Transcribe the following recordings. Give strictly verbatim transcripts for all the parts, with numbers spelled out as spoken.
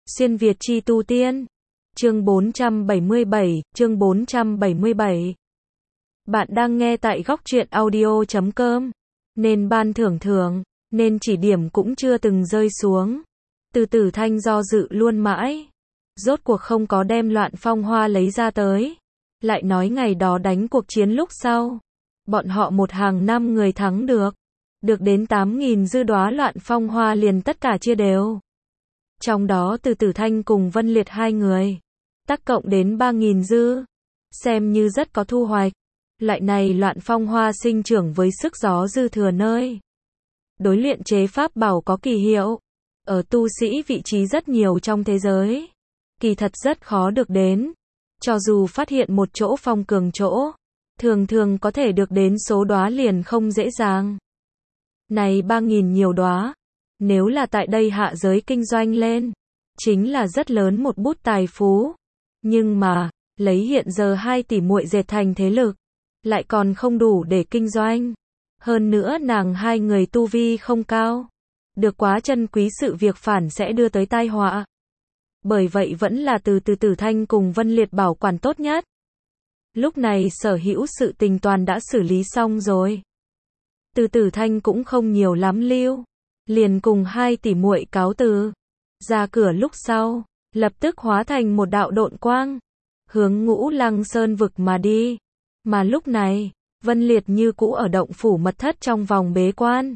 Xuyên Việt chi tu tiên. Chương bốn trăm bảy mươi bảy, chương bốn trăm bảy mươi bảy. Bạn đang nghe tại góc truyện audio chấm com. Nên ban thưởng thưởng, nên chỉ điểm cũng chưa từng rơi xuống. Từ Tử Thanh do dự luôn mãi. Rốt cuộc không có đem Loạn Phong Hoa lấy ra tới. Lại nói ngày đó đánh cuộc chiến lúc sau. Bọn họ một hàng năm người thắng được. Được đến tám nghìn dư đóa Loạn Phong Hoa liền tất cả chia đều. Trong đó Từ Tử Thanh cùng Vân Liệt hai người. Tác cộng đến ba nghìn dư. Xem như rất có thu hoạch. Loại này Loạn Phong Hoa sinh trưởng với sức gió dư thừa nơi. Đối luyện chế pháp bảo có kỳ hiệu. Ở tu sĩ vị trí rất nhiều trong thế giới. Kỳ thật rất khó được đến. Cho dù phát hiện một chỗ phong cường chỗ. Thường thường có thể được đến số đóa liền không dễ dàng. Này ba nghìn nhiều đóa. Nếu là tại đây hạ giới kinh doanh lên. Chính là rất lớn một bút tài phú. Nhưng mà, lấy hiện giờ hai tỷ muội dệt thành thế lực. Lại còn không đủ để kinh doanh. Hơn nữa nàng hai người tu vi không cao. Được quá chân quý sự việc phản sẽ đưa tới tai họa. Bởi vậy vẫn là từ Từ Tử Thanh cùng Vân Liệt bảo quản tốt nhất. Lúc này sở hữu sự tình toàn đã xử lý xong rồi. Từ Tử Thanh cũng không nhiều lắm lưu. Liền cùng hai tỷ muội cáo từ. Ra cửa lúc sau, lập tức hóa thành một đạo độn quang. Hướng Ngũ Lăng Sơn vực mà đi. Mà lúc này, Vân Liệt như cũ ở động phủ mật thất trong vòng bế quan.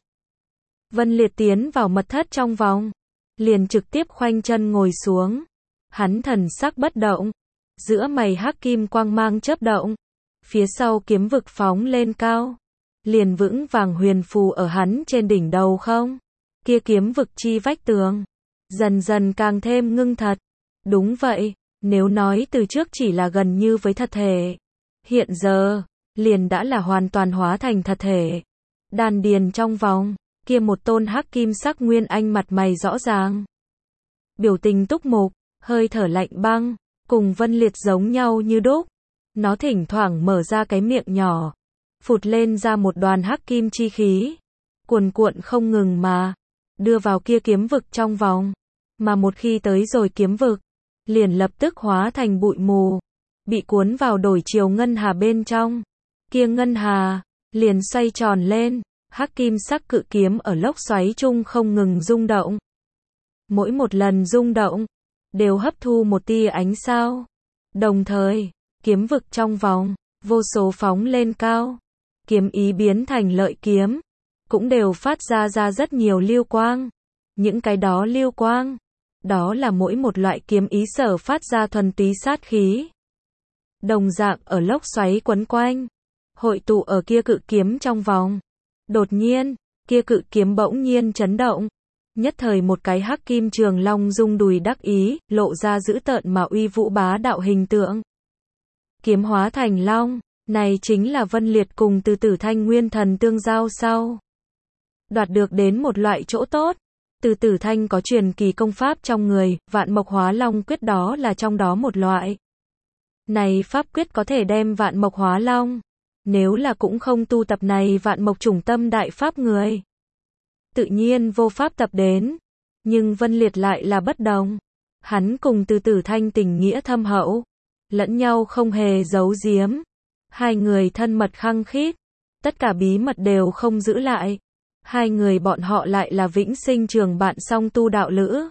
Vân Liệt tiến vào mật thất trong vòng. Liền trực tiếp khoanh chân ngồi xuống. Hắn thần sắc bất động. Giữa mày hắc kim quang mang chớp động. Phía sau kiếm vực phóng lên cao. Liền vững vàng huyền phù ở hắn trên đỉnh đầu không. Kia kiếm vực chi vách tường. Dần dần càng thêm ngưng thật. Đúng vậy, nếu nói từ trước chỉ là gần như với thật thể. Hiện giờ, liền đã là hoàn toàn hóa thành thật thể. Đan điền trong vòng, kia một tôn hắc kim sắc nguyên anh mặt mày rõ ràng. Biểu tình túc mục, hơi thở lạnh băng, cùng Vân Liệt giống nhau như đúc. Nó thỉnh thoảng mở ra cái miệng nhỏ. Phụt lên ra một đoàn hắc kim chi khí. Cuồn cuộn không ngừng mà. Đưa vào kia kiếm vực trong vòng. Mà một khi tới rồi kiếm vực. Liền lập tức hóa thành bụi mù. Bị cuốn vào đổi chiều ngân hà bên trong. Kia ngân hà. Liền xoay tròn lên. Hắc kim sắc cự kiếm ở lốc xoáy chung không ngừng rung động. Mỗi một lần rung động. Đều hấp thu một tia ánh sao. Đồng thời. Kiếm vực trong vòng. Vô số phóng lên cao. Kiếm ý biến thành lợi kiếm. Cũng đều phát ra ra rất nhiều lưu quang. Những cái đó lưu quang. Đó là mỗi một loại kiếm ý sở phát ra thuần túy sát khí. Đồng dạng ở lốc xoáy quấn quanh. Hội tụ ở kia cự kiếm trong vòng. Đột nhiên, kia cự kiếm bỗng nhiên chấn động. Nhất thời một cái hắc kim trường long rung đùi đắc ý, lộ ra dữ tợn mà uy vũ bá đạo hình tượng. Kiếm hóa thành long. Này chính là Vân Liệt cùng Từ Tử Thanh nguyên thần tương giao sau. Đoạt được đến một loại chỗ tốt. Từ Tử Thanh có truyền kỳ công pháp trong người, Vạn Mộc Hóa Long Quyết đó là trong đó một loại. Này pháp quyết có thể đem Vạn Mộc Hóa Long. Nếu là cũng không tu tập này Vạn Mộc Chủng Tâm đại pháp người. Tự nhiên vô pháp tập đến. Nhưng Vân Liệt lại là bất đồng. Hắn cùng Từ Tử Thanh tình nghĩa thâm hậu. Lẫn nhau không hề giấu giếm. Hai người thân mật khăng khít. Tất cả bí mật đều không giữ lại. Hai người bọn họ lại là vĩnh sinh trường bạn song tu đạo lữ.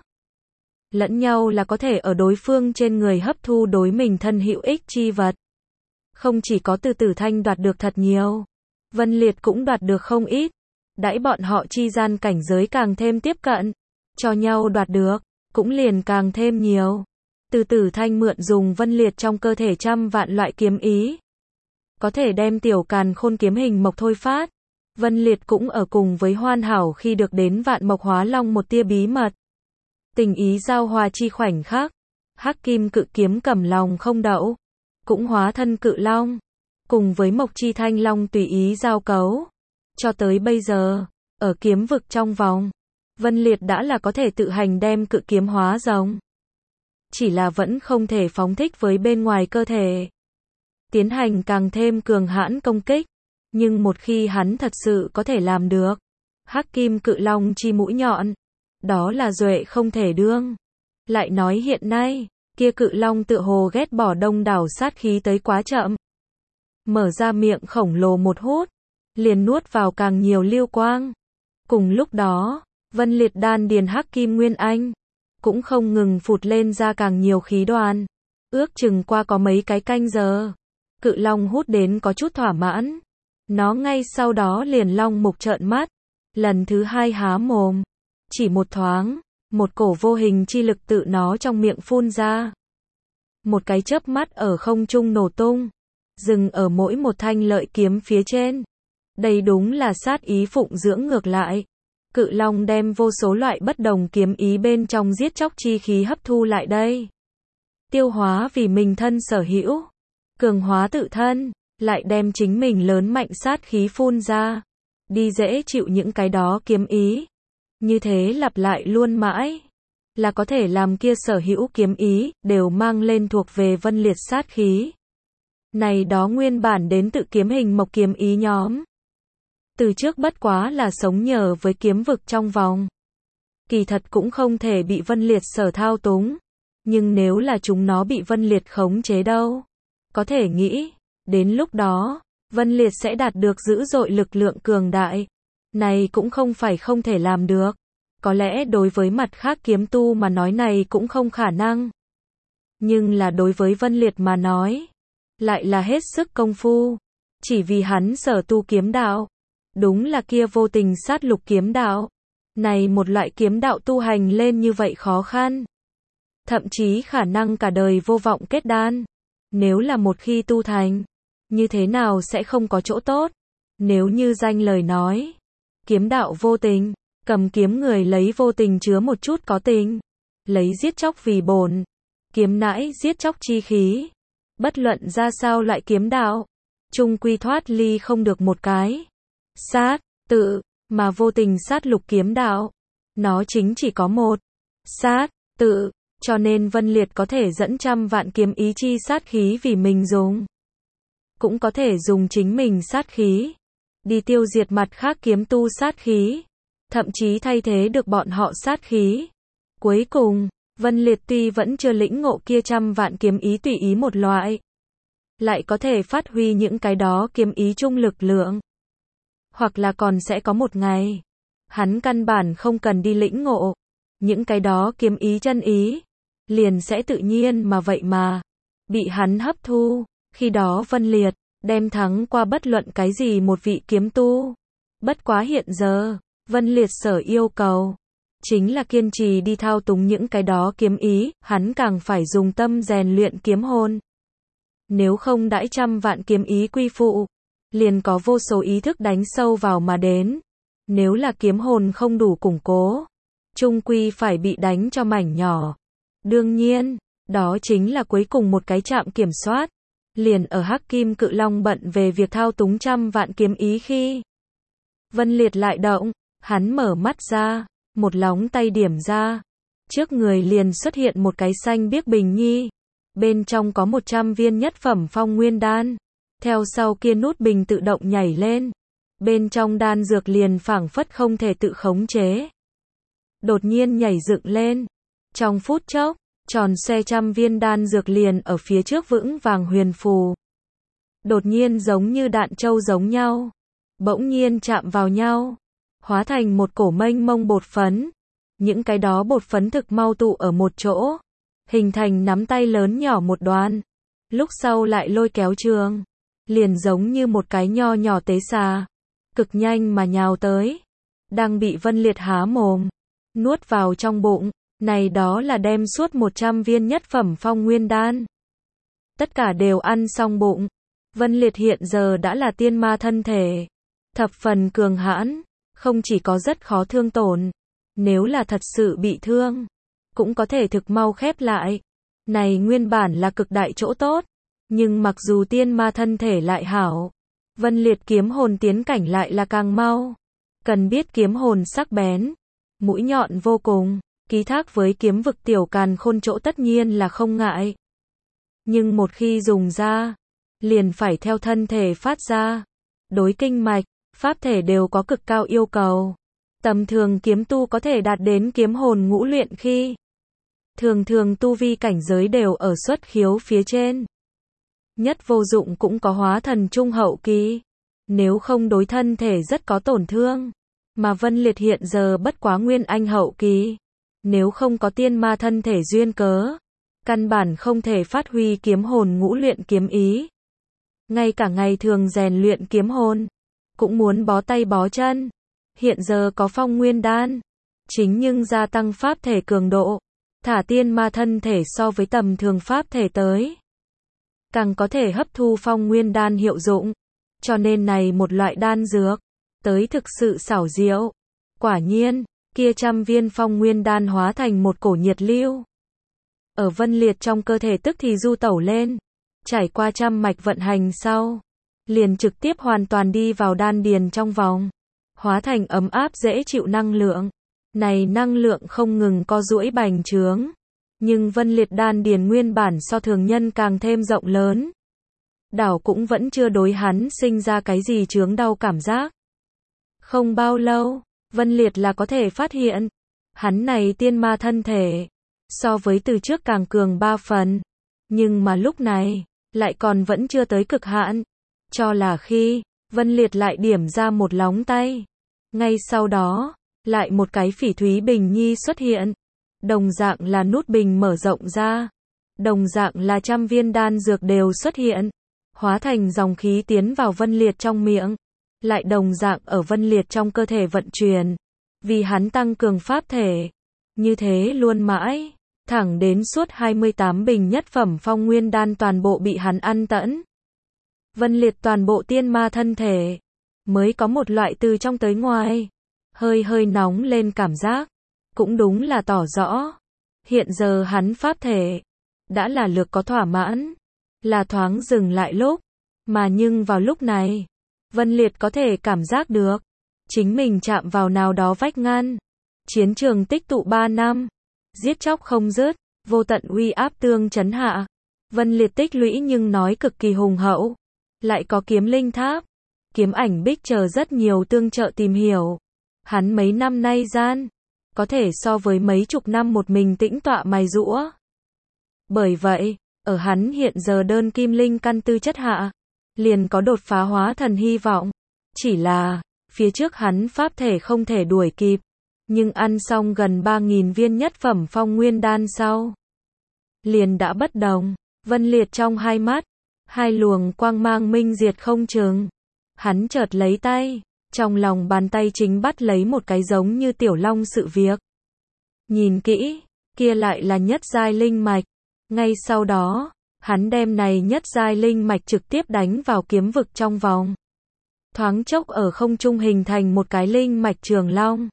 Lẫn nhau là có thể ở đối phương trên người hấp thu đối mình thân hữu ích chi vật. Không chỉ có Từ Tử Thanh đoạt được thật nhiều. Vân Liệt cũng đoạt được không ít. Đãi bọn họ chi gian cảnh giới càng thêm tiếp cận. Cho nhau đoạt được. Cũng liền càng thêm nhiều. Từ Tử Thanh mượn dùng Vân Liệt trong cơ thể trăm vạn loại kiếm ý. Có thể đem tiểu càn khôn kiếm hình mộc thôi phát. Vân Liệt cũng ở cùng với hoàn hảo khi được đến Vạn Mộc Hóa Long một tia bí mật. Tình ý giao hòa chi khoảnh khắc. Hắc kim cự kiếm cầm lòng không đậu. Cũng hóa thân cự long. Cùng với Mộc chi thanh long tùy ý giao cấu. Cho tới bây giờ, ở kiếm vực trong vòng. Vân Liệt đã là có thể tự hành đem cự kiếm hóa rồng. Chỉ là vẫn không thể phóng thích với bên ngoài cơ thể. Tiến hành càng thêm cường hãn công kích. Nhưng một khi hắn thật sự có thể làm được. Hắc kim cự long chi mũi nhọn. Đó là duệ không thể đương. Lại nói hiện nay, kia cự long tựa hồ ghét bỏ đông đảo sát khí tới quá chậm. Mở ra miệng khổng lồ một hút, liền nuốt vào càng nhiều lưu quang. Cùng lúc đó, Vân Liệt đan điền hắc kim nguyên anh cũng không ngừng phụt lên ra càng nhiều khí đoàn. Ước chừng qua có mấy cái canh giờ, cự long hút đến có chút thỏa mãn. Nó ngay sau đó liền long mục trợn mắt, lần thứ hai há mồm. Chỉ một thoáng, một cổ vô hình chi lực tự nó trong miệng phun ra. Một cái chớp mắt ở không trung nổ tung, dừng ở mỗi một thanh lợi kiếm phía trên. Đây đúng là sát ý phụng dưỡng ngược lại. Cự long đem vô số loại bất đồng kiếm ý bên trong giết chóc chi khí hấp thu lại đây. Tiêu hóa vì mình thân sở hữu, cường hóa tự thân, lại đem chính mình lớn mạnh sát khí phun ra, đi dễ chịu những cái đó kiếm ý. Như thế lặp lại luôn mãi, là có thể làm kia sở hữu kiếm ý, đều mang lên thuộc về Vân Liệt sát khí. Này đó nguyên bản đến tự kiếm hình mộc kiếm ý nhóm. Từ trước bất quá là sống nhờ với kiếm vực trong vòng. Kỳ thật cũng không thể bị Vân Liệt sở thao túng. Nhưng nếu là chúng nó bị Vân Liệt khống chế đâu? Có thể nghĩ, đến lúc đó, Vân Liệt sẽ đạt được dữ dội lực lượng cường đại. Này cũng không phải không thể làm được. Có lẽ đối với mặt khác kiếm tu mà nói này cũng không khả năng. Nhưng là đối với Vân Liệt mà nói, lại là hết sức công phu. Chỉ vì hắn sở tu kiếm đạo, đúng là kia vô tình sát lục kiếm đạo. Này một loại kiếm đạo tu hành lên như vậy khó khăn. Thậm chí khả năng cả đời vô vọng kết đan. Nếu là một khi tu thành, như thế nào sẽ không có chỗ tốt. Nếu như danh lời nói, kiếm đạo vô tình, cầm kiếm người lấy vô tình chứa một chút có tình. Lấy giết chóc vì bổn, kiếm nãi giết chóc chi khí. Bất luận ra sao loại kiếm đạo, chung quy thoát ly không được một cái sát, tự, mà vô tình sát lục kiếm đạo. Nó chính chỉ có một sát, tự, cho nên Vân Liệt có thể dẫn trăm vạn kiếm ý chi sát khí vì mình dùng. Cũng có thể dùng chính mình sát khí, đi tiêu diệt mặt khác kiếm tu sát khí, thậm chí thay thế được bọn họ sát khí. Cuối cùng, Vân Liệt tuy vẫn chưa lĩnh ngộ kia trăm vạn kiếm ý tùy ý một loại, lại có thể phát huy những cái đó kiếm ý chung lực lượng. Hoặc là còn sẽ có một ngày, hắn căn bản không cần đi lĩnh ngộ những cái đó kiếm ý chân ý, liền sẽ tự nhiên mà vậy mà bị hắn hấp thu. Khi đó Vân Liệt đem thắng qua bất luận cái gì một vị kiếm tu. Bất quá hiện giờ, Vân Liệt sở yêu cầu chính là kiên trì đi thao túng những cái đó kiếm ý, hắn càng phải dùng tâm rèn luyện kiếm hồn. Nếu không đãi trăm vạn kiếm ý quy phụ, liền có vô số ý thức đánh sâu vào mà đến. Nếu là kiếm hồn không đủ củng cố, chung quy phải bị đánh cho mảnh nhỏ. Đương nhiên, đó chính là cuối cùng một cái trạm kiểm soát. Liền ở Hắc Kim Cự Long bận về việc thao túng trăm vạn kiếm ý khi Vân Liệt lại động, hắn mở mắt ra, một lóng tay điểm ra. Trước người liền xuất hiện một cái xanh biếc bình nhi. Bên trong có một trăm viên nhất phẩm phong nguyên đan. Theo sau kia nút bình tự động nhảy lên. Bên trong đan dược liền phảng phất không thể tự khống chế. Đột nhiên nhảy dựng lên. Trong phút chốc, tròn xoe trăm viên đan dược liền ở phía trước vững vàng huyền phù. Đột nhiên giống như đạn châu giống nhau. Bỗng nhiên chạm vào nhau. Hóa thành một cổ mênh mông bột phấn. Những cái đó bột phấn thực mau tụ ở một chỗ. Hình thành nắm tay lớn nhỏ một đoạn. Lúc sau lại lôi kéo trường. Liền giống như một cái nho nhỏ tế xà. Cực nhanh mà nhào tới. Đang bị Vân Liệt há mồm. Nuốt vào trong bụng. Này đó là đem suốt một trăm viên nhất phẩm phong nguyên đan. Tất cả đều ăn xong bụng. Vân Liệt hiện giờ đã là tiên ma thân thể. Thập phần cường hãn. Không chỉ có rất khó thương tổn. Nếu là thật sự bị thương, cũng có thể thực mau khép lại. Này nguyên bản là cực đại chỗ tốt. Nhưng mặc dù tiên ma thân thể lại hảo, Vân Liệt kiếm hồn tiến cảnh lại là càng mau. Cần biết kiếm hồn sắc bén, mũi nhọn vô cùng, ký thác với kiếm vực tiểu càn khôn chỗ tất nhiên là không ngại. Nhưng một khi dùng ra, liền phải theo thân thể phát ra. Đối kinh mạch, pháp thể đều có cực cao yêu cầu. Tầm thường kiếm tu có thể đạt đến kiếm hồn ngũ luyện khi Thường thường tu vi cảnh giới đều ở xuất khiếu phía trên. Nhất vô dụng cũng có hóa thần trung hậu kỳ. Nếu không đối thân thể rất có tổn thương. Mà Vân Liệt hiện giờ bất quá nguyên anh hậu kỳ. Nếu không có tiên ma thân thể duyên cớ. Căn bản không thể phát huy kiếm hồn ngũ luyện kiếm ý. Ngay cả ngày thường rèn luyện kiếm hồn. Cũng muốn bó tay bó chân. Hiện giờ có phong nguyên đan. Chính nhưng gia tăng pháp thể cường độ. Thả tiên ma thân thể so với tầm thường pháp thể tới. Càng có thể hấp thu phong nguyên đan hiệu dụng. Cho nên này một loại đan dược. Tới thực sự xảo diệu. Quả nhiên, kia trăm viên phong nguyên đan hóa thành một cổ nhiệt lưu. Ở Vân Liệt trong cơ thể tức thì du tẩu lên. Trải qua trăm mạch vận hành sau. Liền trực tiếp hoàn toàn đi vào đan điền trong vòng. Hóa thành ấm áp dễ chịu năng lượng. Này năng lượng không ngừng co duỗi bành trướng. Nhưng Vân Liệt đan điền nguyên bản so thường nhân càng thêm rộng lớn. Đảo cũng vẫn chưa đối hắn sinh ra cái gì chướng đau cảm giác. Không bao lâu, Vân Liệt là có thể phát hiện. Hắn này tiên ma thân thể. So với từ trước càng cường ba phần. Nhưng mà lúc này, lại còn vẫn chưa tới cực hạn. Cho là khi, Vân Liệt lại điểm ra một lóng tay. Ngay sau đó, lại một cái phỉ thúy bình nhi xuất hiện. Đồng dạng là nút bình mở rộng ra. Đồng dạng là trăm viên đan dược đều xuất hiện. Hóa thành dòng khí tiến vào Vân Liệt trong miệng. Lại đồng dạng ở Vân Liệt trong cơ thể vận chuyển. Vì hắn tăng cường pháp thể. Như thế luôn mãi. Thẳng đến suốt hai mươi tám bình nhất phẩm phong nguyên đan toàn bộ bị hắn ăn tẫn. Vân Liệt toàn bộ tiên ma thân thể. Mới có một loại từ trong tới ngoài. Hơi hơi nóng lên cảm giác. Cũng đúng là tỏ rõ. Hiện giờ hắn pháp thể. Đã là lược có thỏa mãn. Là thoáng dừng lại lúc. Mà nhưng vào lúc này. Vân Liệt có thể cảm giác được. Chính mình chạm vào nào đó vách ngăn. Chiến trường tích tụ ba năm. Giết chóc không dứt. Vô tận uy áp tương chấn hạ. Vân Liệt tích lũy nhưng nói cực kỳ hùng hậu. Lại có kiếm linh tháp. Kiếm ảnh bích chờ rất nhiều tương trợ tìm hiểu. Hắn mấy năm nay gian. Có thể so với mấy chục năm một mình tĩnh tọa mài giũa. Bởi vậy, ở hắn hiện giờ đơn kim linh căn tư chất hạ. Liền có đột phá hóa thần hy vọng. Chỉ là, phía trước hắn pháp thể không thể đuổi kịp. Nhưng ăn xong gần ba nghìn viên nhất phẩm phong nguyên đan sau. Liền đã bất đồng. Vân Liệt trong hai mắt. Hai luồng quang mang minh diệt không chừng. Hắn chợt lấy tay. Trong lòng bàn tay chính bắt lấy một cái giống như tiểu long sự việc. Nhìn kỹ. Kia lại là nhất giai linh mạch. Ngay sau đó. Hắn đem này nhất giai linh mạch trực tiếp đánh vào kiếm vực trong vòng. Thoáng chốc ở không trung hình thành một cái linh mạch trường long.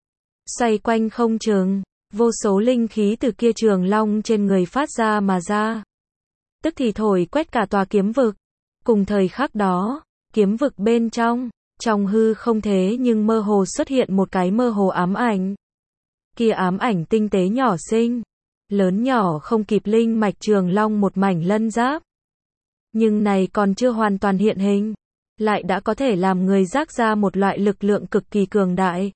Xoay quanh không chừng. Vô số linh khí từ kia trường long trên người phát ra mà ra. Tức thì thổi quét cả tòa kiếm vực. Cùng thời khắc đó, kiếm vực bên trong, trong hư không thế nhưng mơ hồ xuất hiện một cái mơ hồ ám ảnh. Kia ám ảnh tinh tế nhỏ xinh, lớn nhỏ không kịp linh mạch trường long một mảnh lân giáp. Nhưng này còn chưa hoàn toàn hiện hình, lại đã có thể làm người giác ra một loại lực lượng cực kỳ cường đại.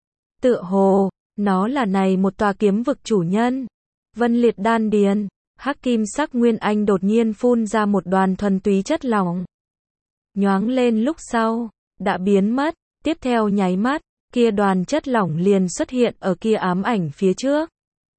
Tựa hồ, nó là này một tòa kiếm vực chủ nhân. Vân Liệt đan điền. Hắc kim sắc nguyên anh đột nhiên phun ra một đoàn thuần túy chất lỏng. Nhoáng lên lúc sau, đã biến mất, tiếp theo nháy mắt, kia đoàn chất lỏng liền xuất hiện ở kia ám ảnh phía trước.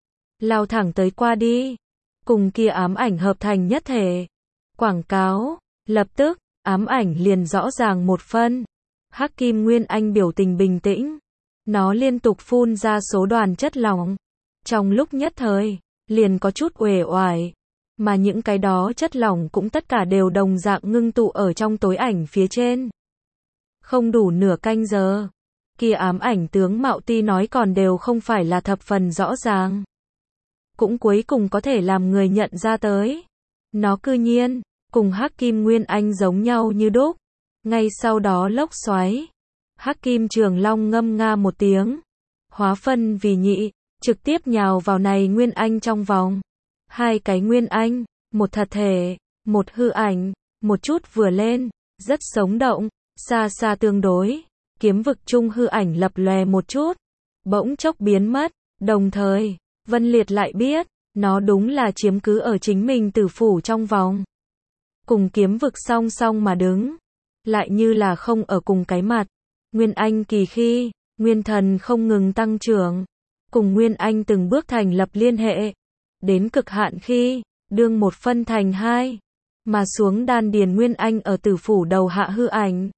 Lao thẳng tới qua đi, cùng kia ám ảnh hợp thành nhất thể. Quảng cáo, lập tức, ám ảnh liền rõ ràng một phân. Hắc kim nguyên anh biểu tình bình tĩnh. Nó liên tục phun ra số đoàn chất lỏng. Trong lúc nhất thời, liền có chút uể oải, mà những cái đó chất lỏng cũng tất cả đều đồng dạng ngưng tụ ở trong tối ảnh phía trên. Không đủ nửa canh giờ, kia ám ảnh tướng mạo ti nói còn đều không phải là thập phần rõ ràng. Cũng cuối cùng có thể làm người nhận ra tới. Nó cư nhiên, cùng Hắc Kim Nguyên Anh giống nhau như đúc. Ngay sau đó lốc xoáy, Hắc Kim Trường Long ngâm nga một tiếng, hóa phân vì nhị. Trực tiếp nhào vào này Nguyên Anh trong vòng. Hai cái Nguyên Anh, một thật thể, một hư ảnh, một chút vừa lên, rất sống động, xa xa tương đối. Kiếm vực chung hư ảnh lập lòe một chút, bỗng chốc biến mất, đồng thời, Vân Liệt lại biết, nó đúng là chiếm cứ ở chính mình tử phủ trong vòng. Cùng kiếm vực song song mà đứng, lại như là không ở cùng cái mặt. Nguyên Anh kỳ khi, nguyên thần không ngừng tăng trưởng, cùng Nguyên Anh từng bước thành lập liên hệ. Đến cực hạn khi, đương một phân thành hai, mà xuống đan điền Nguyên Anh ở tử phủ đầu hạ hư ảnh.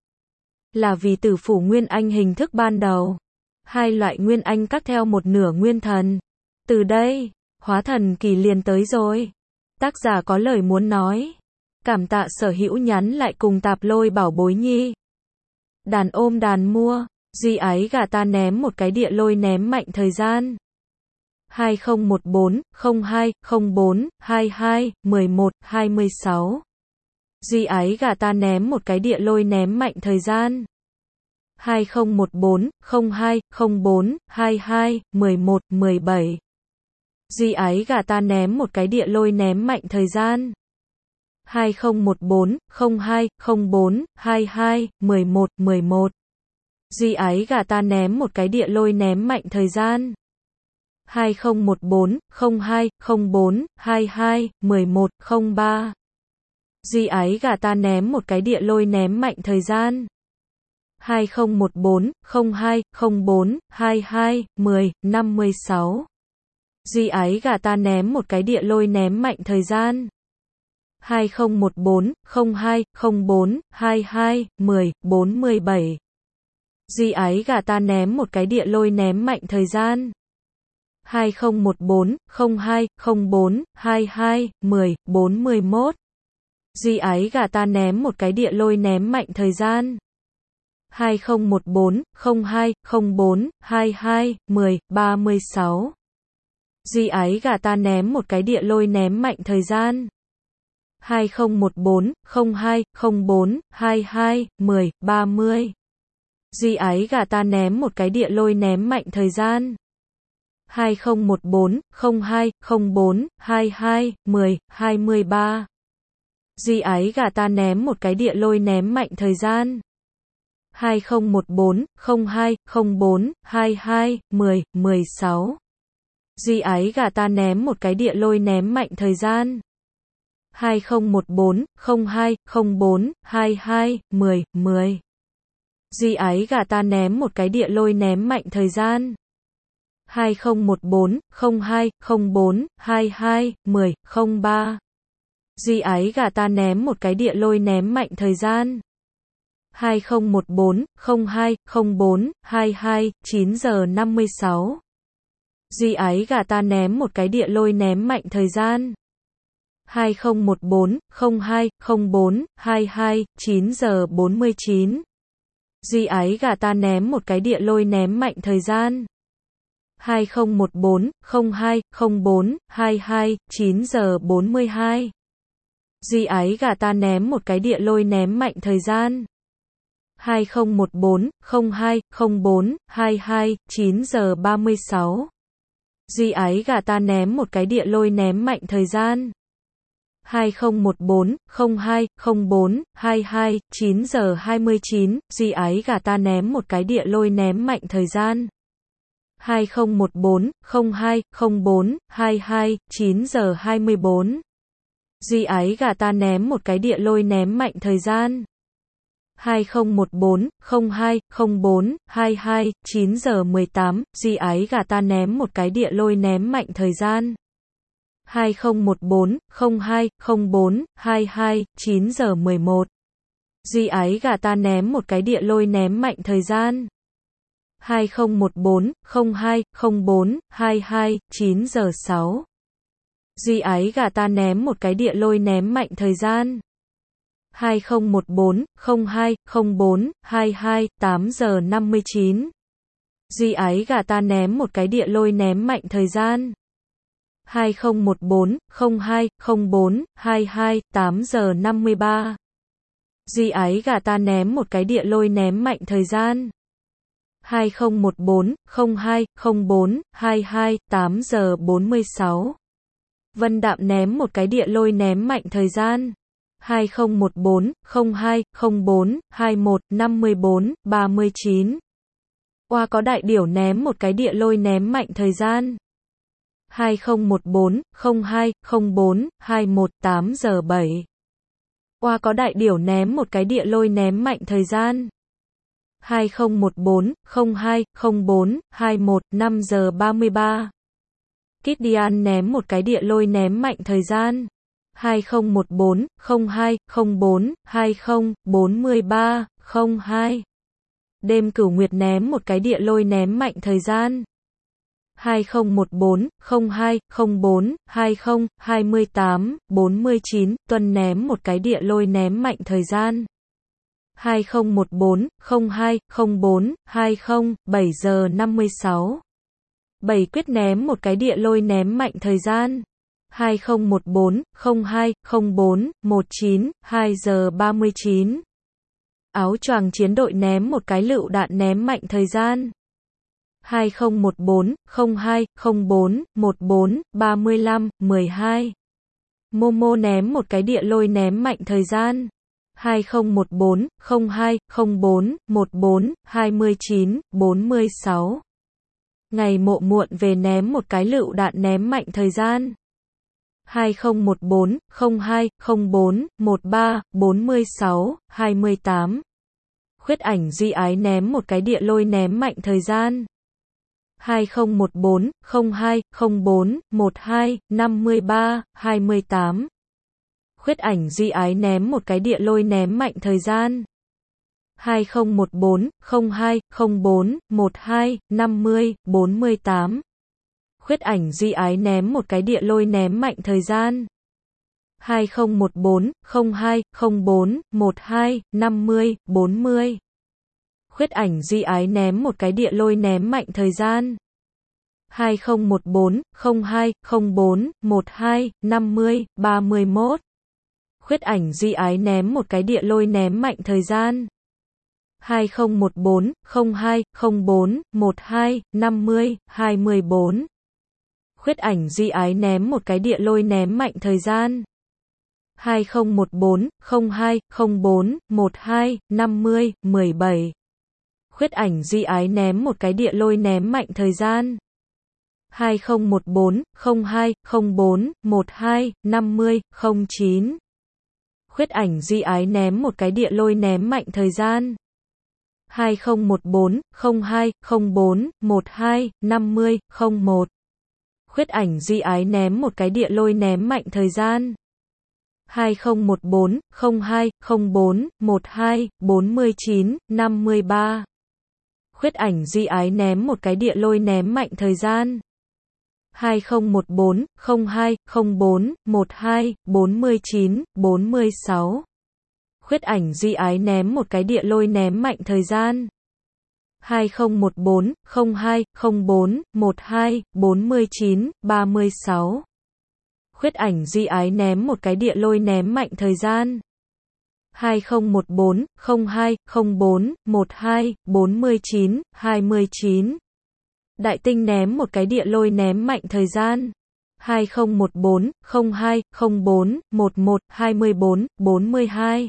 Là vì tử phủ Nguyên Anh hình thức ban đầu. Hai loại Nguyên Anh cắt theo một nửa nguyên thần. Từ đây, hóa thần kỳ liền tới rồi. Tác giả có lời muốn nói. Cảm tạ Sở Hữu nhắn lại cùng Tạp Lôi bảo bối nhi. Đàn ôm đàn mua, Duy Ái gà ta ném một cái địa lôi ném mạnh thời gian. hai không một bốn không hai không bốn hai hai một một hai sáu. Duy Ái gà ta ném một cái địa lôi ném mạnh thời gian. hai không một bốn không hai không bốn hai hai một một một bảy. Duy Ái gà ta ném một cái địa lôi ném mạnh thời gian. hai không một bốn không hai không bốn hai hai một một một một. Duy Ái gà ta ném một cái địa lôi ném mạnh thời gian. hai không một bốn không hai không bốn hai hai một một không ba. Duy Ái gà ta ném một cái địa lôi ném mạnh thời gian. hai không một bốn không hai không bốn hai hai một không năm sáu. Duy Ái gà ta ném một cái địa lôi ném mạnh thời gian. hai không một bốn không hai không bốn hai hai một không bốn bảy. Duy Ái gà ta ném một cái địa lôi ném mạnh thời gian. hai không một bốn không hai không bốn hai hai một không bốn mốt. Duy Ái gà ta ném một cái địa lôi ném mạnh thời gian. hai không một bốn không hai không bốn hai hai một không ba sáu. Duy Ái gà ta ném một cái địa lôi ném mạnh thời gian. hai không một bốn không hai không bốn hai hai một không ba không. Duy Ái gà ta ném một cái địa lôi ném mạnh thời gian. hai không một bốn không hai không bốn hai hai một không hai ba. Duy Ái gà ta ném một cái địa lôi ném mạnh thời gian. hai không một bốn không hai không bốn hai hai một không một sáu. Duy Ái gà ta ném một cái địa lôi ném mạnh thời gian. hai không một bốn không hai không bốn hai hai một không một không. Duy Ái gà ta ném một cái địa lôi ném mạnh thời gian. hai không một bốn không hai không bốn hai hai một không không ba. Duy Ái gà ta ném một cái địa lôi ném mạnh thời gian. hai không một bốn không hai không bốn hai hai chín giờ năm mươi sáu. Duy Ái gà ta ném một cái địa lôi ném mạnh thời gian. hai không một bốn không hai không bốn hai hai chín giờ bốn mươi chín. Duy Ái gà ta ném một cái địa lôi ném mạnh thời gian. hai không một bốn không hai không bốn hai hai chín giờ bốn mươi hai. Duy Ái gà ta ném một cái địa lôi ném mạnh thời gian. hai không một bốn không hai không bốn hai hai chín giờ ba mươi sáu. Duy Ái gà ta ném một cái địa lôi ném mạnh thời gian. hai không một bốn không hai không bốn hai hai chín giờ hai mươi chín. Duy Ái gà ta ném một cái địa lôi ném mạnh thời gian. hai không một bốn không hai không bốn hai hai chín giờ hai mươi bốn. Duy Ái gà ta ném một cái địa lôi ném mạnh thời gian. hai không một bốn không hai không bốn hai hai chín giờ mười tám. Duy Ái gà ta ném một cái địa lôi ném mạnh thời gian. hai không một bốn không hai không bốn hai hai chín giờ mười một. Duy Ái gà ta ném một cái địa lôi ném mạnh thời gian. hai không một bốn không hai không bốn hai hai chín giờ sáu. Duy Ái gà ta ném một cái địa lôi ném mạnh thời gian. hai không một bốn không hai không bốn hai hai tám giờ năm mươi chín. Duy Ái gà ta ném một cái địa lôi ném mạnh thời gian. hai không một bốn không hai không bốn hai hai tám giờ năm mươi ba. Duy Ái gà ta ném một cái địa lôi ném mạnh thời gian. hai không một bốn không hai không bốn hai hai tám giờ bốn mươi sáu. Vân Đạm ném một cái địa lôi ném mạnh thời gian. hai không một bốn không hai không bốn hai một năm bốn ba chín. Oa có đại điểu ném một cái địa lôi ném mạnh thời gian. hai không một bốn không hai không bốn hai một tám giờ bảy. Oa có đại điểu ném một cái địa lôi ném mạnh thời gian. hai không một bốn không hai không bốn hai một năm giờ ba mươi ba. Kidian ném một cái địa lôi ném mạnh thời gian. hai không một bốn không hai không bốn hai không bốn ba không hai. Đêm Cửu Nguyệt ném một cái địa lôi ném mạnh thời gian. hai không một bốn không hai không bốn hai không hai tám bốn chín. Tuân ném một cái địa lôi ném mạnh thời gian. hai không một bốn không hai không bốn hai không bảy giờ năm mươi sáu. Bảy Quyết ném một cái địa lôi ném mạnh thời gian. hai không một bốn không hai không bốn một chín hai giờ ba mươi chín. Áo choàng chiến đội ném một cái lựu đạn ném mạnh thời gian. hai không một bốn không hai không bốn một bốn ba lăm mười hai. Momo ném một cái địa lôi ném mạnh thời gian. hai không một bốn không hai không bốn một bốn hai chín bốn sáu. Ngày Mộ muộn về ném một cái lựu đạn ném mạnh thời gian. hai không một bốn không hai không bốn một ba bốn sáu hai tám. Khuyết ảnh Duy Ái ném một cái địa lôi ném mạnh thời gian. hai không một bốn không hai không bốn một hai năm ba hai tám. Khuyết ảnh Duy Ái ném một cái địa lôi ném mạnh thời gian. hai không một bốn không hai không bốn một hai năm bốn tám. Khuyết ảnh Duy Ái ném một cái địa lôi ném mạnh thời gian. hai không một bốn không hai không bốn một hai năm bốn mươi. Khuyết ảnh Duy Ái ném một cái địa lôi ném mạnh thời gian. hai không một bốn không hai không bốn một hai năm ba mốt. Khuyết ảnh Duy Ái ném một cái địa lôi ném mạnh thời gian. hai không một bốn không hai không bốn một hai năm hai bốn. Khuyết ảnh Duy Ái ném một cái địa lôi ném mạnh thời gian. hai không một bốn không hai không bốn một hai năm mười bảy. Khuyết ảnh Duy Ái ném một cái địa lôi ném mạnh thời gian. hai không một bốn không hai không bốn một hai năm không chín. Khuyết ảnh Duy Ái ném một cái địa lôi ném mạnh thời gian. hai không một bốn không hai không bốn một hai năm không một. Khuyết ảnh Duy Ái ném một cái địa lôi ném mạnh thời gian. hai không một bốn không hai không bốn một hai bốn chín năm ba. Khuyết ảnh Duy Ái ném một cái địa lôi ném mạnh thời gian. hai không một bốn không hai không bốn một hai bốn chín bốn sáu. Khuyết ảnh Duy Ái ném một cái địa lôi ném mạnh thời gian. hai không một bốn không hai không bốn một hai bốn chín ba sáu. Khuyết ảnh Duy Ái ném một cái địa lôi ném mạnh thời gian. hai không một bốn không hai không bốn một hai bốn chín hai chín. Đại Tinh ném một cái địa lôi ném mạnh thời gian. hai không một bốn không hai không bốn một một hai bốn bốn hai.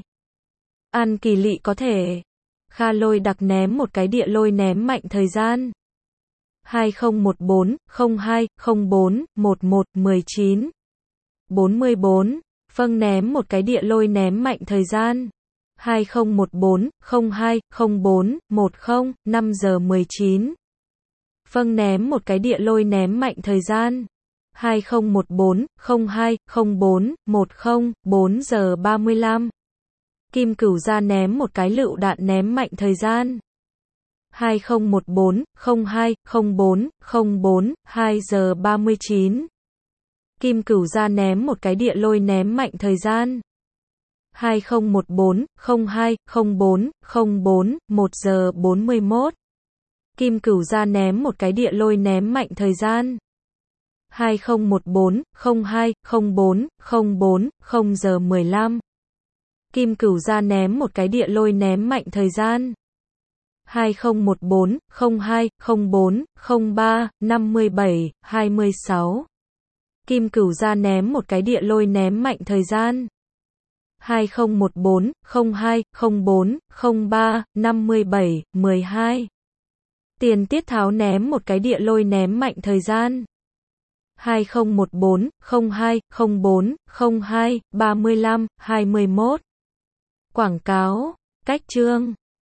An Kỳ Lị có thể. Kha Lôi Đặc ném một cái địa lôi ném mạnh thời gian. hai không một bốn không hai không bốn một một mười chín bốn bốn. Phâng ném một cái địa lôi ném mạnh thời gian. hai không một bốn không hai không bốn một không năm giờ mười chín. Phâng ném một cái địa lôi ném mạnh thời gian. hai không một bốn không hai không bốn một không bốn giờ ba mươi lăm. Kim Cửu Gia ném một cái lựu đạn ném mạnh thời gian. hai không một bốn không hai không bốn không bốn hai giờ ba mươi chín. Kim Cửu Gia ném một cái địa lôi ném mạnh thời gian. hai không một bốn không hai không bốn không bốn một giờ bốn mươi mốt. Kim Cửu Gia ném một cái địa lôi ném mạnh thời gian. hai không một bốn không hai không bốn không bốn không giờ mười lăm. Kim Cửu Gia ném một cái địa lôi ném mạnh thời gian. hai không một bốn không hai không bốn không ba năm bảy hai sáu. Kim Cửu Gia ném một cái địa lôi ném mạnh thời gian. hai không một bốn không hai không bốn không ba năm bảy mười hai. Tiền Tiết Tháo ném một cái địa lôi ném mạnh thời gian. hai không một bốn không hai không bốn không hai ba lăm hai mốt. Quảng cáo, cách chương